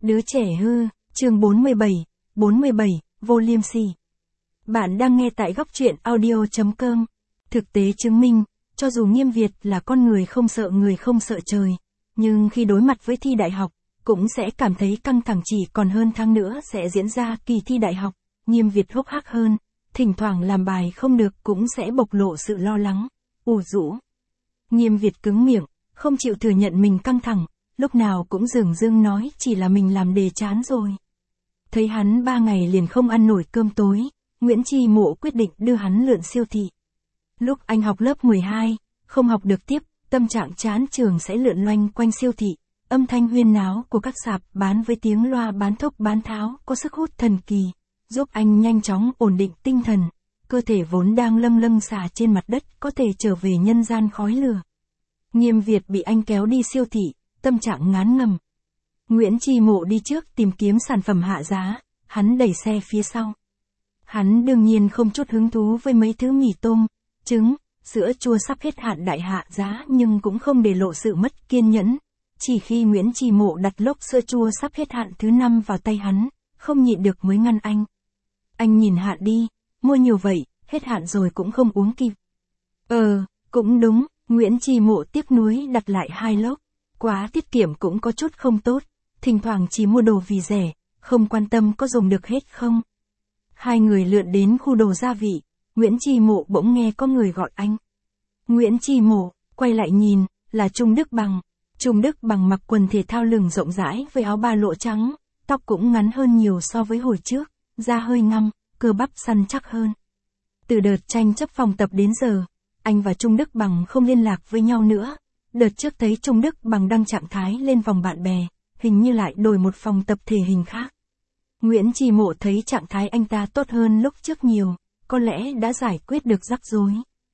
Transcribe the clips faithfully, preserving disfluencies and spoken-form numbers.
Đứa trẻ hư, chương bốn mươi bảy, bốn mươi bảy, Volume C. Bạn đang nghe tại góc truyện audio chấm com. Thực tế chứng minh, cho dù Nghiêm Việt là con người không sợ người không sợ trời, nhưng khi đối mặt với thi đại học, cũng sẽ cảm thấy căng thẳng. Chỉ còn hơn tháng nữa sẽ diễn ra kỳ thi đại học, Nghiêm Việt hốc hác hơn, thỉnh thoảng làm bài không được cũng sẽ bộc lộ sự lo lắng, ủ rũ. Nghiêm Việt cứng miệng, không chịu thừa nhận mình căng thẳng, lúc nào cũng dửng dưng nói chỉ là mình làm đề chán rồi. Thấy hắn ba ngày liền không ăn nổi cơm tối, Nguyễn Chi Mộ quyết định đưa hắn lượn siêu thị. Lúc anh học lớp mười hai, không học được tiếp, tâm trạng chán trường sẽ lượn loanh quanh siêu thị, âm thanh huyên náo của các sạp bán với tiếng loa bán thốc bán tháo có sức hút thần kỳ, giúp anh nhanh chóng ổn định tinh thần, cơ thể vốn đang lâng lâng xà trên mặt đất có thể trở về nhân gian khói lửa. Nghiêm Việt bị anh kéo đi siêu thị, tâm trạng ngán ngầm. Nguyễn Chi Mộ đi trước tìm kiếm sản phẩm hạ giá, hắn đẩy xe phía sau. Hắn đương nhiên không chút hứng thú với mấy thứ mì tôm, trứng, sữa chua sắp hết hạn đại hạ giá, nhưng cũng không để lộ sự mất kiên nhẫn. Chỉ khi Nguyễn Chi Mộ đặt lốc sữa chua sắp hết hạn thứ năm vào tay hắn, không nhịn được mới ngăn anh. Anh nhìn hạn đi, mua nhiều vậy, hết hạn rồi cũng không uống kịp. Ờ, cũng đúng, Nguyễn Chi Mộ tiếc nuối đặt lại hai lốc. Quá tiết kiệm cũng có chút không tốt, thỉnh thoảng chỉ mua đồ vì rẻ, không quan tâm có dùng được hết không. Hai người lượn đến khu đồ gia vị, Nguyễn Chi Mộ bỗng nghe có người gọi anh. Nguyễn Chi Mộ, quay lại nhìn, là Trung Đức Bằng. Trung Đức Bằng mặc quần thể thao lửng rộng rãi với áo ba lỗ trắng, tóc cũng ngắn hơn nhiều so với hồi trước, da hơi ngăm, cơ bắp săn chắc hơn. Từ đợt tranh chấp phòng tập đến giờ, anh và Trung Đức Bằng không liên lạc với nhau nữa. Đợt trước thấy Trung Đức Bằng đăng trạng thái lên vòng bạn bè, hình như lại đổi một phòng tập thể hình khác. Nguyễn Chi Mộ thấy trạng thái anh ta tốt hơn lúc trước nhiều, có lẽ đã giải quyết được rắc rối.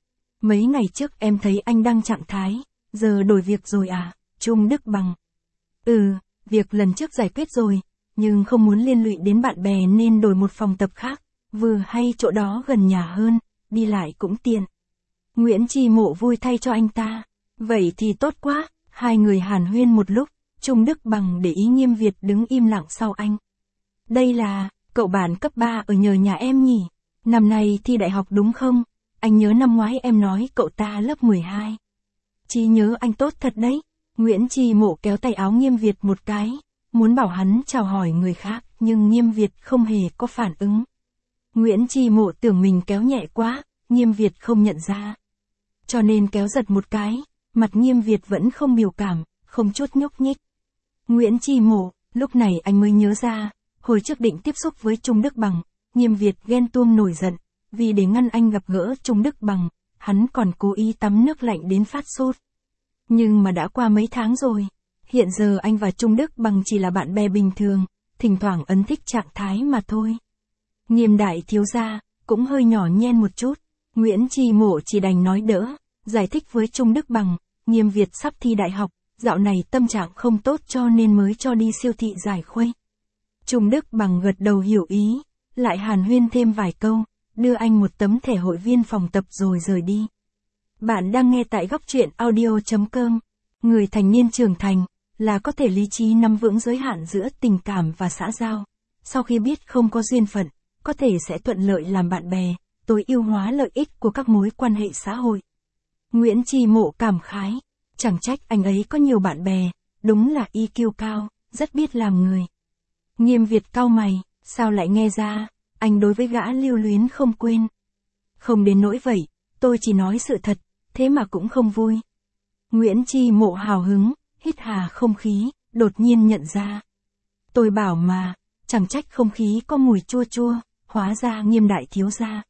Mấy ngày trước em thấy anh đăng trạng thái, giờ đổi việc rồi à, Trung Đức Bằng. Ừ, việc lần trước giải quyết rồi, nhưng không muốn liên lụy đến bạn bè nên đổi một phòng tập khác, vừa hay chỗ đó gần nhà hơn, đi lại cũng tiện. Nguyễn Chi Mộ vui thay cho anh ta. Vậy thì tốt quá, hai người hàn huyên một lúc, Trung Đức Bằng để ý Nghiêm Việt đứng im lặng sau anh. Đây là, cậu bạn cấp ba ở nhờ nhà em nhỉ? Năm nay thi đại học đúng không? Anh nhớ năm ngoái em nói cậu ta lớp mười hai. Trí nhớ anh tốt thật đấy. Nguyễn Chi Mộ kéo tay áo Nghiêm Việt một cái, muốn bảo hắn chào hỏi người khác, nhưng Nghiêm Việt không hề có phản ứng. Nguyễn Chi Mộ tưởng mình kéo nhẹ quá, Nghiêm Việt không nhận ra. Cho nên kéo giật một cái. Mặt Nghiêm Việt vẫn không biểu cảm, không chút nhúc nhích. Nguyễn Chi Mộ, lúc này anh mới nhớ ra, hồi trước định tiếp xúc với Trung Đức Bằng, Nghiêm Việt ghen tuông nổi giận, vì để ngăn anh gặp gỡ Trung Đức Bằng, hắn còn cố ý tắm nước lạnh đến phát sốt. Nhưng mà đã qua mấy tháng rồi, hiện giờ anh và Trung Đức Bằng chỉ là bạn bè bình thường, thỉnh thoảng ấn thích trạng thái mà thôi. Nghiêm đại thiếu gia, cũng hơi nhỏ nhen một chút, Nguyễn Chi Mộ chỉ đành nói đỡ. Giải thích với Trung Đức Bằng, Nghiêm Việt sắp thi đại học, dạo này tâm trạng không tốt cho nên mới cho đi siêu thị giải khuây. Trung Đức Bằng gật đầu hiểu ý, lại hàn huyên thêm vài câu, đưa anh một tấm thẻ hội viên phòng tập rồi rời đi. Bạn đang nghe tại góc truyện audio chấm com. Người thành niên trưởng thành, là có thể lý trí nắm vững giới hạn giữa tình cảm và xã giao. Sau khi biết không có duyên phận, có thể sẽ thuận lợi làm bạn bè, tối ưu hóa lợi ích của các mối quan hệ xã hội. Nguyễn Chi Mộ cảm khái, chẳng trách anh ấy có nhiều bạn bè, đúng là i kiu cao, rất biết làm người. Nghiêm Việt cau mày, sao lại nghe ra, anh đối với gã lưu luyến không quên. Không đến nỗi vậy, tôi chỉ nói sự thật, thế mà cũng không vui. Nguyễn Chi Mộ hào hứng, hít hà không khí, đột nhiên nhận ra. Tôi bảo mà, chẳng trách không khí có mùi chua chua, hóa ra Nghiêm đại thiếu gia.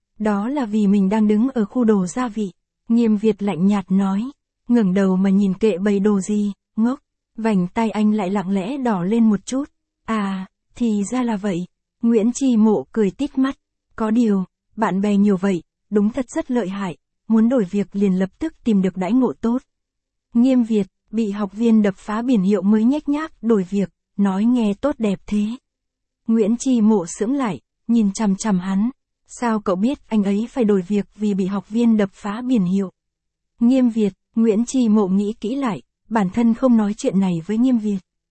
Đó là vì mình đang đứng ở khu đồ gia vị. Nghiêm Việt lạnh nhạt nói, ngẩng đầu mà nhìn kệ bày đồ gì, ngốc, vành tay anh lại lặng lẽ đỏ lên một chút. À, thì ra là vậy. Nguyễn Chi Mộ cười tít mắt, có điều, bạn bè nhiều vậy, đúng thật rất lợi hại, muốn đổi việc liền lập tức tìm được đãi ngộ tốt. Nghiêm Việt, bị học viên đập phá biển hiệu mới nhếch nhác đổi việc, nói nghe tốt đẹp thế. Nguyễn Chi Mộ sững lại, nhìn chằm chằm hắn. Sao cậu biết anh ấy phải đổi việc vì bị học viên đập phá biển hiệu? Nghiêm Việt, Nguyễn Chi Mộ nghĩ kỹ lại, bản thân không nói chuyện này với Nghiêm Việt.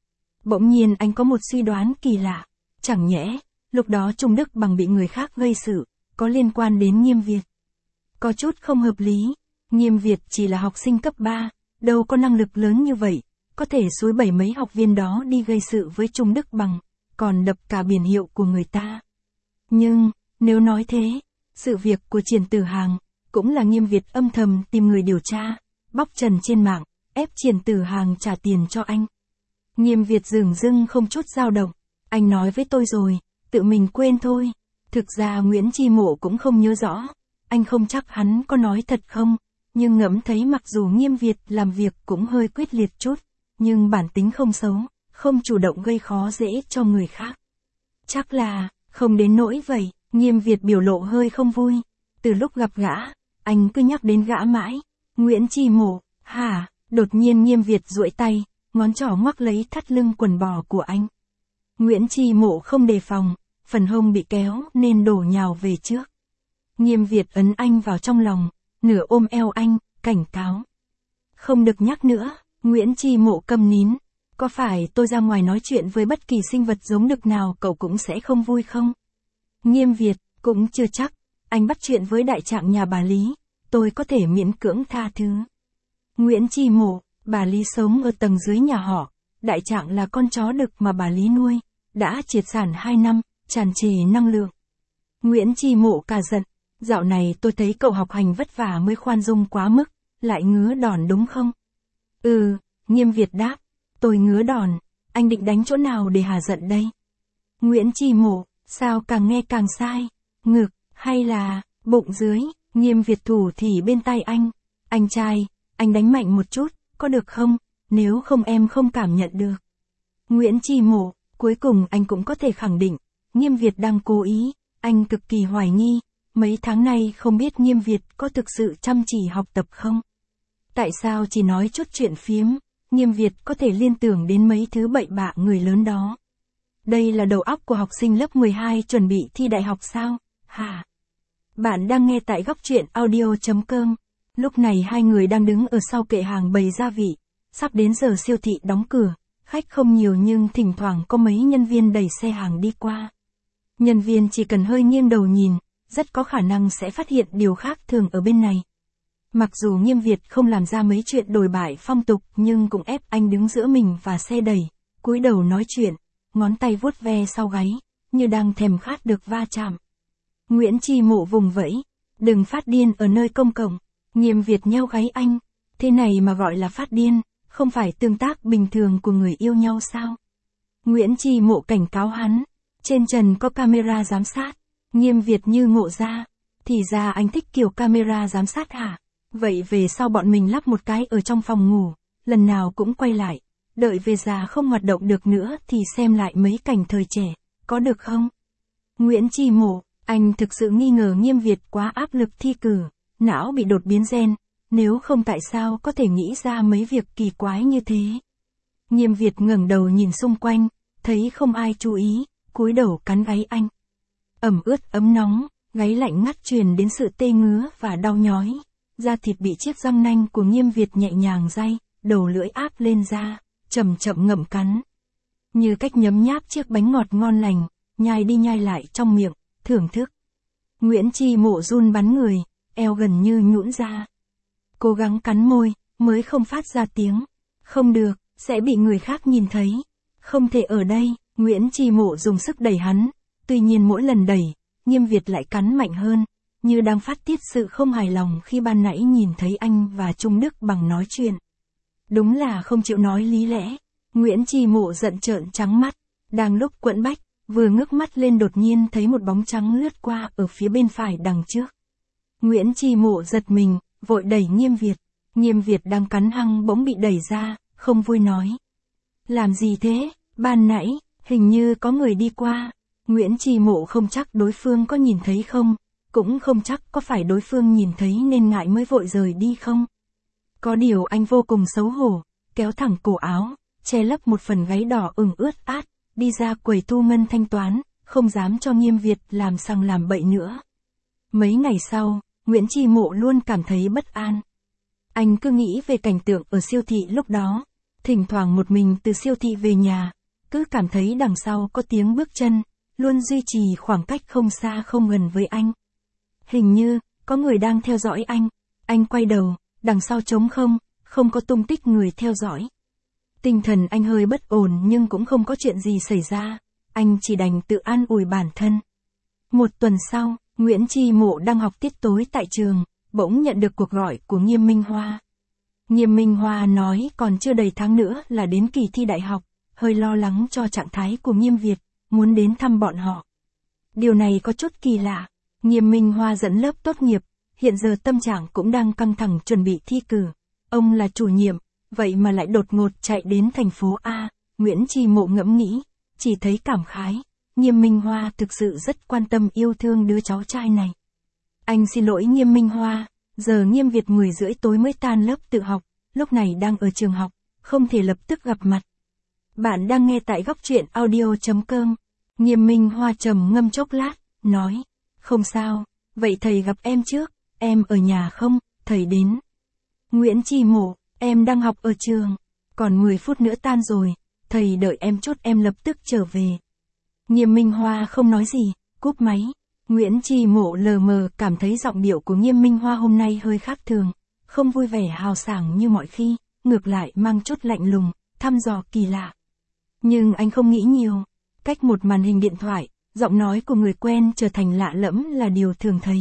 Bỗng nhiên anh có một suy đoán kỳ lạ. Chẳng nhẽ, lúc đó Trung Đức Bằng bị người khác gây sự, có liên quan đến Nghiêm Việt. Có chút không hợp lý. Nghiêm Việt chỉ là học sinh cấp ba, đâu có năng lực lớn như vậy, có thể xúi bảy mấy học viên đó đi gây sự với Trung Đức Bằng, còn đập cả biển hiệu của người ta. Nhưng, nếu nói thế, sự việc của Triển Tử Hàng, cũng là Nghiêm Việt âm thầm tìm người điều tra, bóc trần trên mạng, ép Triển Tử Hàng trả tiền cho anh. Nghiêm Việt dửng dưng không chút dao động, anh nói với tôi rồi, tự mình quên thôi. Thực ra Nguyễn Chi Mộ cũng không nhớ rõ, anh không chắc hắn có nói thật không, nhưng ngẫm thấy mặc dù Nghiêm Việt làm việc cũng hơi quyết liệt chút, nhưng bản tính không xấu, không chủ động gây khó dễ cho người khác. Chắc là, không đến nỗi vậy. Nghiêm Việt biểu lộ hơi không vui. Từ lúc gặp gã, anh cứ nhắc đến gã mãi. Nguyễn Chi Mộ, hả? Đột nhiên Nghiêm Việt duỗi tay, ngón trỏ ngoắc lấy thắt lưng quần bò của anh. Nguyễn Chi Mộ không đề phòng, phần hông bị kéo nên đổ nhào về trước. Nghiêm Việt ấn anh vào trong lòng, nửa ôm eo anh, cảnh cáo. Không được nhắc nữa. Nguyễn Chi Mộ câm nín. Có phải tôi ra ngoài nói chuyện với bất kỳ sinh vật giống đực nào cậu cũng sẽ không vui không? Nghiêm Việt, cũng chưa chắc. Anh bắt chuyện với đại trạng nhà bà Lý, tôi có thể miễn cưỡng tha thứ. Nguyễn Chi Mộ, bà Lý sống ở tầng dưới nhà họ, đại trạng là con chó đực mà bà Lý nuôi, đã triệt sản hai năm, tràn trề năng lượng. Nguyễn Chi Mộ cả giận, dạo này tôi thấy cậu học hành vất vả mới khoan dung quá mức, lại ngứa đòn đúng không? Ừ, Nghiêm Việt đáp, tôi ngứa đòn, anh định đánh chỗ nào để hà giận đây? Nguyễn Chi Mộ, sao càng nghe càng sai, ngực, hay là, bụng dưới? Nghiêm Việt thủ thì bên tai anh, anh trai, anh đánh mạnh một chút, có được không, nếu không em không cảm nhận được. Nguyễn Chi Mộ, cuối cùng anh cũng có thể khẳng định, Nghiêm Việt đang cố ý, anh cực kỳ hoài nghi, mấy tháng nay không biết Nghiêm Việt có thực sự chăm chỉ học tập không? Tại sao chỉ nói chút chuyện phiếm, Nghiêm Việt có thể liên tưởng đến mấy thứ bậy bạ người lớn đó? Đây là đầu óc của học sinh lớp mười hai chuẩn bị thi đại học sao, hả? Bạn đang nghe tại góc truyện audio chấm com. Lúc này hai người đang đứng ở sau kệ hàng bày gia vị. Sắp đến giờ siêu thị đóng cửa, khách không nhiều nhưng thỉnh thoảng có mấy nhân viên đẩy xe hàng đi qua. Nhân viên chỉ cần hơi nghiêng đầu nhìn, rất có khả năng sẽ phát hiện điều khác thường ở bên này. Mặc dù Nghiêm Việt không làm ra mấy chuyện đồi bại phong tục nhưng cũng ép anh đứng giữa mình và xe đẩy, cúi đầu nói chuyện, ngón tay vuốt ve sau gáy, như đang thèm khát được va chạm. Nguyễn Chi Mộ vùng vẫy, đừng phát điên ở nơi công cộng. Nghiêm Việt nheo gáy anh, thế này mà gọi là phát điên, không phải tương tác bình thường của người yêu nhau sao? Nguyễn Chi Mộ cảnh cáo hắn, trên trần có camera giám sát. Nghiêm Việt như ngộ ra, thì ra anh thích kiểu camera giám sát hả? Vậy về sau bọn mình lắp một cái ở trong phòng ngủ, lần nào cũng quay lại, đợi về già không hoạt động được nữa thì xem lại mấy cảnh thời trẻ, có được không? Nguyễn Chi Mộ, anh thực sự nghi ngờ Nghiêm Việt quá áp lực thi cử, não bị đột biến gen, nếu không tại sao có thể nghĩ ra mấy việc kỳ quái như thế? Nghiêm Việt ngẩng đầu nhìn xung quanh, thấy không ai chú ý, cúi đầu cắn gáy anh. Ẩm ướt ấm nóng, gáy lạnh ngắt truyền đến sự tê ngứa và đau nhói. Da thịt bị chiếc răng nanh của Nghiêm Việt nhẹ nhàng day, đầu lưỡi áp lên da, chậm chậm ngậm cắn. Như cách nhấm nháp chiếc bánh ngọt ngon lành, nhai đi nhai lại trong miệng, thưởng thức. Nguyễn Chi Mộ run bắn người, eo gần như nhũn ra. Cố gắng cắn môi, mới không phát ra tiếng. Không được, sẽ bị người khác nhìn thấy. Không thể ở đây, Nguyễn Chi Mộ dùng sức đẩy hắn. Tuy nhiên mỗi lần đẩy, Nghiêm Việt lại cắn mạnh hơn, như đang phát tiết sự không hài lòng khi ban nãy nhìn thấy anh và Trung Đức Bằng nói chuyện. Đúng là không chịu nói lý lẽ. Nguyễn Chi Mộ giận trợn trắng mắt, đang lúc quẫn bách, vừa ngước mắt lên đột nhiên thấy một bóng trắng lướt qua ở phía bên phải đằng trước. Nguyễn Chi Mộ giật mình, vội đẩy Nghiêm Việt. Nghiêm Việt đang cắn hăng bỗng bị đẩy ra, không vui nói. Làm gì thế, ban nãy, hình như có người đi qua. Nguyễn Chi Mộ không chắc đối phương có nhìn thấy không, cũng không chắc có phải đối phương nhìn thấy nên ngại mới vội rời đi không. Có điều anh vô cùng xấu hổ, kéo thẳng cổ áo, che lấp một phần gáy đỏ ửng ướt át, đi ra quầy thu ngân thanh toán, không dám cho Nghiêm Việt làm sằng làm bậy nữa. Mấy ngày sau, Nguyễn Chi Mộ luôn cảm thấy bất an. Anh cứ nghĩ về cảnh tượng ở siêu thị lúc đó, thỉnh thoảng một mình từ siêu thị về nhà, cứ cảm thấy đằng sau có tiếng bước chân, luôn duy trì khoảng cách không xa không gần với anh. Hình như, có người đang theo dõi anh. Anh quay đầu, đằng sau trống không, không có tung tích người theo dõi. Tinh thần anh hơi bất ổn nhưng cũng không có chuyện gì xảy ra, anh chỉ đành tự an ủi bản thân. Một tuần sau, Nguyễn Chi Mộ đang học tiết tối tại trường, bỗng nhận được cuộc gọi của Nghiêm Minh Hoa. Nghiêm Minh Hoa nói còn chưa đầy tháng nữa là đến kỳ thi đại học, hơi lo lắng cho trạng thái của Nghiêm Việt, muốn đến thăm bọn họ. Điều này có chút kỳ lạ. Nghiêm Minh Hoa dẫn lớp tốt nghiệp, hiện giờ tâm trạng cũng đang căng thẳng chuẩn bị thi cử. Ông là chủ nhiệm, vậy mà lại đột ngột chạy đến thành phố A. Nguyễn Chi Mộ ngẫm nghĩ, chỉ thấy cảm khái. Nghiêm Minh Hoa thực sự rất quan tâm yêu thương đứa cháu trai này. Anh xin lỗi Nghiêm Minh Hoa, giờ Nghiêm Việt mười rưỡi tối mới tan lớp tự học, lúc này đang ở trường học, không thể lập tức gặp mặt. Bạn đang nghe tại góc truyện audio chấm com. Nghiêm Minh Hoa trầm ngâm chốc lát, nói, không sao, vậy thầy gặp em trước, em ở nhà không, thầy đến. Nguyễn Chi Mộ, em đang học ở trường, còn mười phút nữa tan rồi, thầy đợi em chút em lập tức trở về. Nghiêm Minh Hoa không nói gì, cúp máy. Nguyễn Chi Mộ lờ mờ cảm thấy giọng điệu của Nghiêm Minh Hoa hôm nay hơi khác thường, không vui vẻ hào sảng như mọi khi, ngược lại mang chút lạnh lùng, thăm dò kỳ lạ. Nhưng anh không nghĩ nhiều, cách một màn hình điện thoại, giọng nói của người quen trở thành lạ lẫm là điều thường thấy.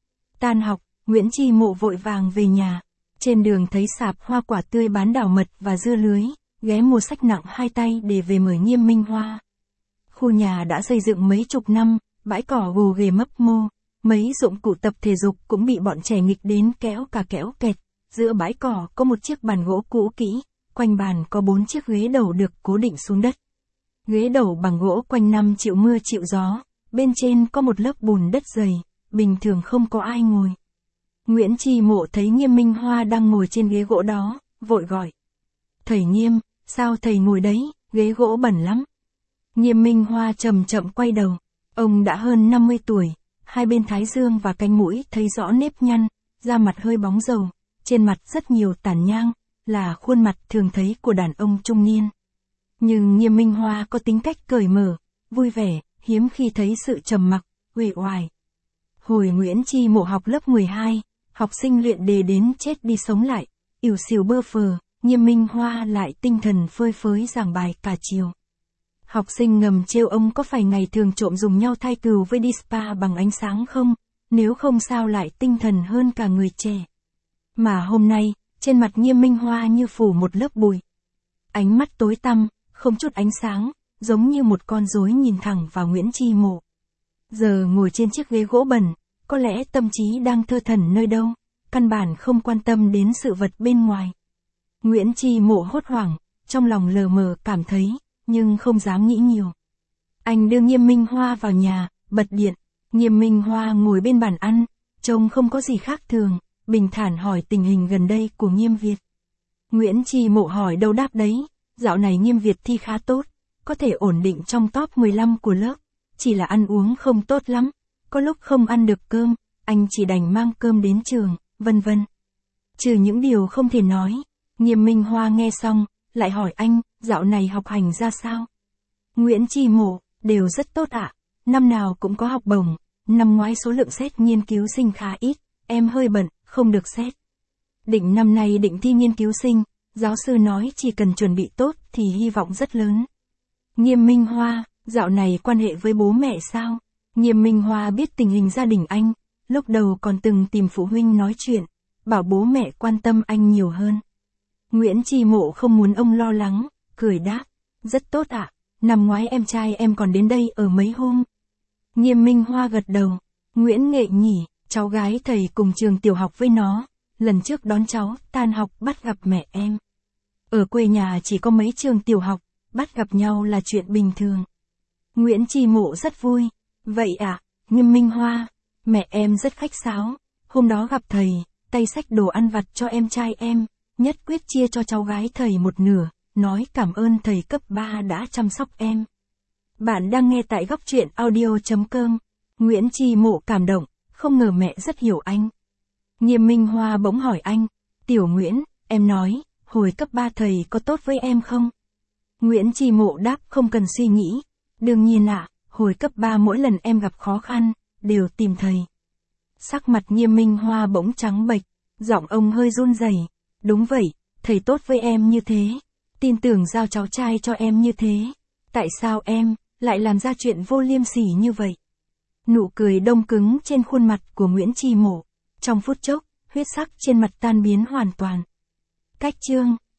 Tan học, Nguyễn Chi Mộ vội vàng về nhà, trên đường thấy sạp hoa quả tươi bán đào mật và dưa lưới, ghé mua sách nặng hai tay để về mời Nghiêm Minh Hoa. Khu nhà đã xây dựng mấy chục năm, bãi cỏ gồ ghề mấp mô, mấy dụng cụ tập thể dục cũng bị bọn trẻ nghịch đến kéo cả kéo kẹt. Giữa bãi cỏ có một chiếc bàn gỗ cũ kỹ, quanh bàn có bốn chiếc ghế đầu được cố định xuống đất. Ghế đầu bằng gỗ quanh năm chịu mưa chịu gió, bên trên có một lớp bùn đất dày, bình thường không có ai ngồi. Nguyễn Chi Mộ thấy Nghiêm Minh Hoa đang ngồi trên ghế gỗ đó, vội gọi. Thầy Nghiêm, sao thầy ngồi đấy, ghế gỗ bẩn lắm. Nghiêm Minh Hoa chậm chậm quay đầu, ông đã hơn năm mươi tuổi, hai bên thái dương và cánh mũi thấy rõ nếp nhăn, da mặt hơi bóng dầu, trên mặt rất nhiều tàn nhang, là khuôn mặt thường thấy của đàn ông trung niên. Nhưng Nghiêm Minh Hoa có tính cách cởi mở, vui vẻ, hiếm khi thấy sự trầm mặc, uể oải. Hồi Nguyễn Chi Mộ học lớp mười hai, học sinh luyện đề đến chết đi sống lại, ỉu xìu bơ phờ, Nghiêm Minh Hoa lại tinh thần phơi phới giảng bài cả chiều. Học sinh ngầm trêu ông có phải ngày thường trộm dùng nhau thay cừu với đi spa bằng ánh sáng không, nếu không sao lại tinh thần hơn cả người trẻ. Mà hôm nay, trên mặt Nghiêm Minh Hoa như phủ một lớp bụi. Ánh mắt tối tăm, không chút ánh sáng, giống như một con rối nhìn thẳng vào Nguyễn Chi Mộ. Giờ ngồi trên chiếc ghế gỗ bẩn, có lẽ tâm trí đang thơ thẩn nơi đâu, căn bản không quan tâm đến sự vật bên ngoài. Nguyễn Chi Mộ hốt hoảng, trong lòng lờ mờ cảm thấy, nhưng không dám nghĩ nhiều. Anh đưa Nghiêm Minh Hoa vào nhà, bật điện. Nghiêm Minh Hoa ngồi bên bàn ăn, trông không có gì khác thường, bình thản hỏi tình hình gần đây của Nghiêm Việt. Nguyễn Chi Mộ hỏi đâu đáp đấy, dạo này Nghiêm Việt thi khá tốt, có thể ổn định trong top mười lăm của lớp, chỉ là ăn uống không tốt lắm, có lúc không ăn được cơm, anh chỉ đành mang cơm đến trường, vân vân. Trừ những điều không thể nói, Nghiêm Minh Hoa nghe xong, lại hỏi anh, dạo này học hành ra sao? Nguyễn Chi Mộ, đều rất tốt ạ, năm nào cũng có học bổng, năm ngoái số lượng xét nghiên cứu sinh khá ít, em hơi bận, không được xét. Định năm nay định thi nghiên cứu sinh, giáo sư nói chỉ cần chuẩn bị tốt thì hy vọng rất lớn. Nghiêm Minh Hoa, dạo này quan hệ với bố mẹ sao? Nghiêm Minh Hoa biết tình hình gia đình anh, lúc đầu còn từng tìm phụ huynh nói chuyện, bảo bố mẹ quan tâm anh nhiều hơn. Nguyễn Chi Mộ không muốn ông lo lắng, cười đáp, rất tốt ạ, năm ngoái em trai em còn đến đây ở mấy hôm. Nghiêm Minh Hoa gật đầu, Nguyễn Nghệ Nhỉ, cháu gái thầy cùng trường tiểu học với nó, lần trước đón cháu, tan học bắt gặp mẹ em. Ở quê nhà chỉ có mấy trường tiểu học, bắt gặp nhau là chuyện bình thường. Nguyễn Chi Mộ rất vui, vậy ạ, à, Nghiêm Minh Hoa, mẹ em rất khách sáo, hôm đó gặp thầy, tay xách đồ ăn vặt cho em trai em, nhất quyết chia cho cháu gái thầy một nửa, nói cảm ơn thầy cấp ba đã chăm sóc em. Bạn đang nghe tại góc truyện audio chấm com. Nguyễn Chi Mộ cảm động, không ngờ mẹ rất hiểu anh. Nghiêm Minh Hoa bỗng hỏi anh, Tiểu Nguyễn, em nói, hồi cấp ba thầy có tốt với em không? Nguyễn Chi Mộ đáp không cần suy nghĩ. Đương nhiên ạ, hồi cấp ba mỗi lần em gặp khó khăn, đều tìm thầy. Sắc mặt Nghiêm Minh Hoa bỗng trắng bệch, giọng ông hơi run rẩy. Đúng vậy, thầy tốt với em như thế. Tin tưởng giao cháu trai cho em như thế. Tại sao em, lại làm ra chuyện vô liêm sỉ như vậy? Nụ cười đông cứng trên khuôn mặt của Nguyễn Chi Mộ. Trong phút chốc, huyết sắc trên mặt tan biến hoàn toàn. Cách chương